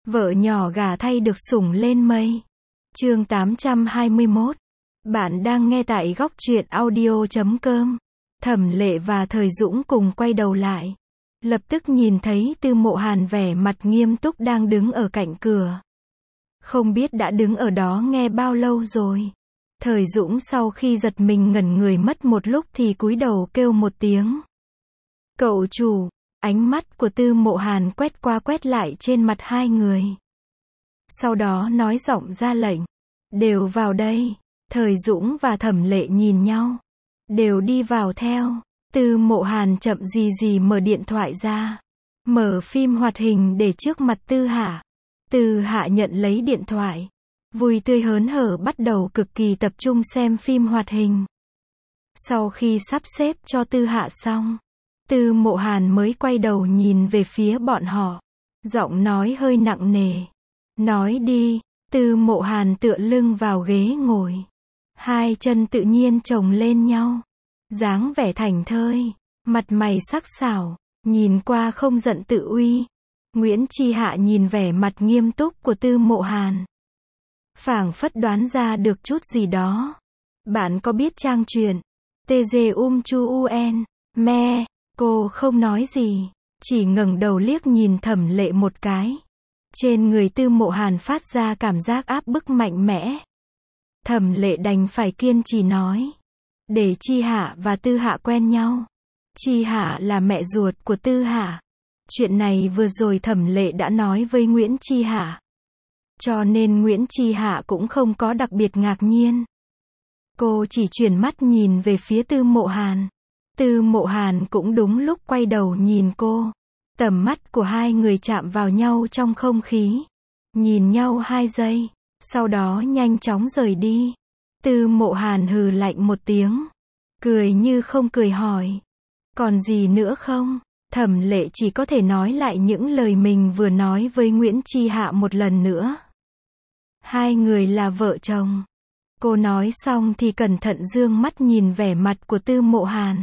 Vợ nhỏ gả thay được sủng lên mây. Chương 821. Bạn đang nghe tại góc truyện audio.com. Thẩm Lệ và Thời Dũng cùng quay đầu lại. Lập tức nhìn thấy Tư Mộ Hàn vẻ mặt nghiêm túc đang đứng ở cạnh cửa. Không biết đã đứng ở đó nghe bao lâu rồi. Thời Dũng sau khi giật mình ngẩn người mất một lúc thì cúi đầu kêu một tiếng. Cậu chủ. Ánh mắt của Tư Mộ Hàn quét qua quét lại trên mặt hai người. Sau đó nói giọng ra lệnh. Đều vào đây. Thời Dũng và Thẩm Lệ nhìn nhau. Đều đi vào theo. Tư Mộ Hàn chậm gì mở điện thoại ra. Mở phim hoạt hình để trước mặt Tư Hạ. Tư Hạ nhận lấy điện thoại. Vui tươi hớn hở bắt đầu cực kỳ tập trung xem phim hoạt hình. Sau khi sắp xếp cho Tư Hạ xong, Tư Mộ Hàn mới quay đầu nhìn về phía bọn họ. Giọng nói hơi nặng nề. Nói đi. Tư Mộ Hàn tựa lưng vào ghế ngồi. Hai chân tự nhiên chồng lên nhau. Dáng vẻ thảnh thơi. Mặt mày sắc sảo. Nhìn qua không giận tự uy. Nguyễn Chi Hạ nhìn vẻ mặt nghiêm túc của Tư Mộ Hàn. Phảng phất đoán ra được chút gì đó. Bạn có biết trang truyện TG Chu UN, me. Cô không nói gì. Chỉ ngẩng đầu liếc nhìn Thẩm Lệ một cái. Trên người Tư Mộ Hàn phát ra cảm giác áp bức mạnh mẽ. Thẩm Lệ đành phải kiên trì nói. Để Chi Hạ và Tư Hạ quen nhau. Chi Hạ là mẹ ruột của Tư Hạ. Chuyện này vừa rồi Thẩm Lệ đã nói với Nguyễn Chi Hạ. Cho nên Nguyễn Chi Hạ cũng không có đặc biệt ngạc nhiên. Cô chỉ chuyển mắt nhìn về phía Tư Mộ Hàn. Tư Mộ Hàn cũng đúng lúc quay đầu nhìn cô. Tầm mắt của hai người chạm vào nhau trong không khí. Nhìn nhau 2 giây. Sau đó nhanh chóng rời đi. Tư Mộ Hàn hừ lạnh một tiếng. Cười như không cười hỏi. Còn gì nữa không? Thẩm Lệ chỉ có thể nói lại những lời mình vừa nói với Nguyễn Chi Hạ một lần nữa. Hai người là vợ chồng. Cô nói xong thì cẩn thận dương mắt nhìn vẻ mặt của Tư Mộ Hàn.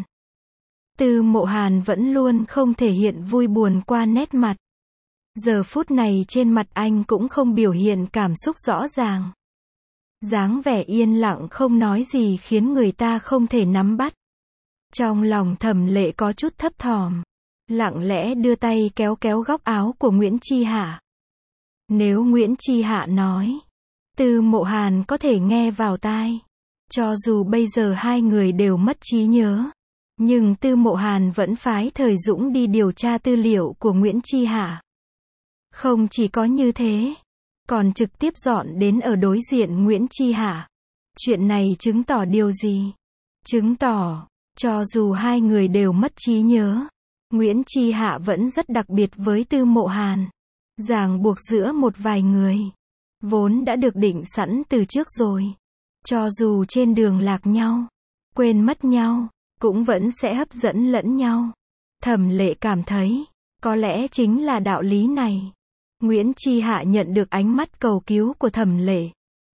Tư Mộ Hàn vẫn luôn không thể hiện vui buồn qua nét mặt. Giờ phút này trên mặt anh cũng không biểu hiện cảm xúc rõ ràng. Dáng vẻ yên lặng không nói gì khiến người ta không thể nắm bắt. Trong lòng Thẩm Lệ có chút thấp thỏm. Lặng lẽ đưa tay kéo kéo góc áo của Nguyễn Chi Hạ. Nếu Nguyễn Chi Hạ nói, Tư Mộ Hàn có thể nghe vào tai. Cho dù bây giờ hai người đều mất trí nhớ. Nhưng Tư Mộ Hàn vẫn phái Thời Dũng đi điều tra tư liệu của Nguyễn Chi Hạ. Không chỉ có như thế, còn trực tiếp dọn đến ở đối diện Nguyễn Chi Hạ. Chuyện này chứng tỏ điều gì? Chứng tỏ, cho dù hai người đều mất trí nhớ, Nguyễn Chi Hạ vẫn rất đặc biệt với Tư Mộ Hàn. Ràng buộc giữa một vài người, vốn đã được định sẵn từ trước rồi. Cho dù trên đường lạc nhau, quên mất nhau, cũng vẫn sẽ hấp dẫn lẫn nhau. Thẩm Lệ cảm thấy, có lẽ chính là đạo lý này. Nguyễn Chi Hạ nhận được ánh mắt cầu cứu của Thẩm Lệ.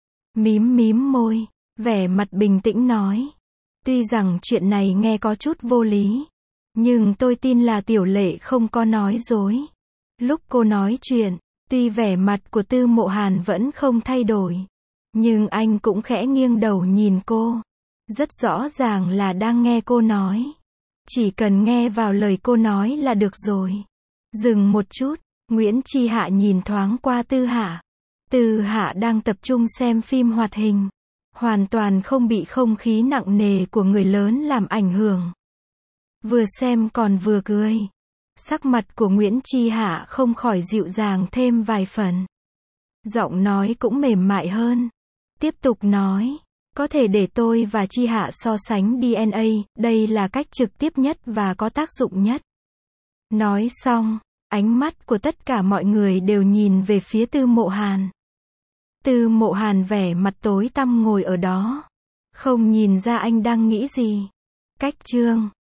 Mím môi, vẻ mặt bình tĩnh nói. Tuy rằng chuyện này nghe có chút vô lý. Nhưng tôi tin là Tiểu Lệ không có nói dối. Lúc cô nói chuyện, tuy vẻ mặt của Tư Mộ Hàn vẫn không thay đổi. Nhưng anh cũng khẽ nghiêng đầu nhìn cô. Rất rõ ràng là đang nghe cô nói. Chỉ cần nghe vào lời cô nói là được rồi. Dừng một chút, Nguyễn Chi Hạ nhìn thoáng qua Tư Hạ. Tư Hạ đang tập trung xem phim hoạt hình. Hoàn toàn không bị không khí nặng nề của người lớn làm ảnh hưởng. Vừa xem còn vừa cười. Sắc mặt của Nguyễn Chi Hạ không khỏi dịu dàng thêm vài phần. Giọng nói cũng mềm mại hơn. Tiếp tục nói. Có thể để tôi và Chi Hạ so sánh DNA, đây là cách trực tiếp nhất và có tác dụng nhất. Nói xong, ánh mắt của tất cả mọi người đều nhìn về phía Tư Mộ Hàn. Tư Mộ Hàn vẻ mặt tối tăm ngồi ở đó. Không nhìn ra anh đang nghĩ gì. Cách chương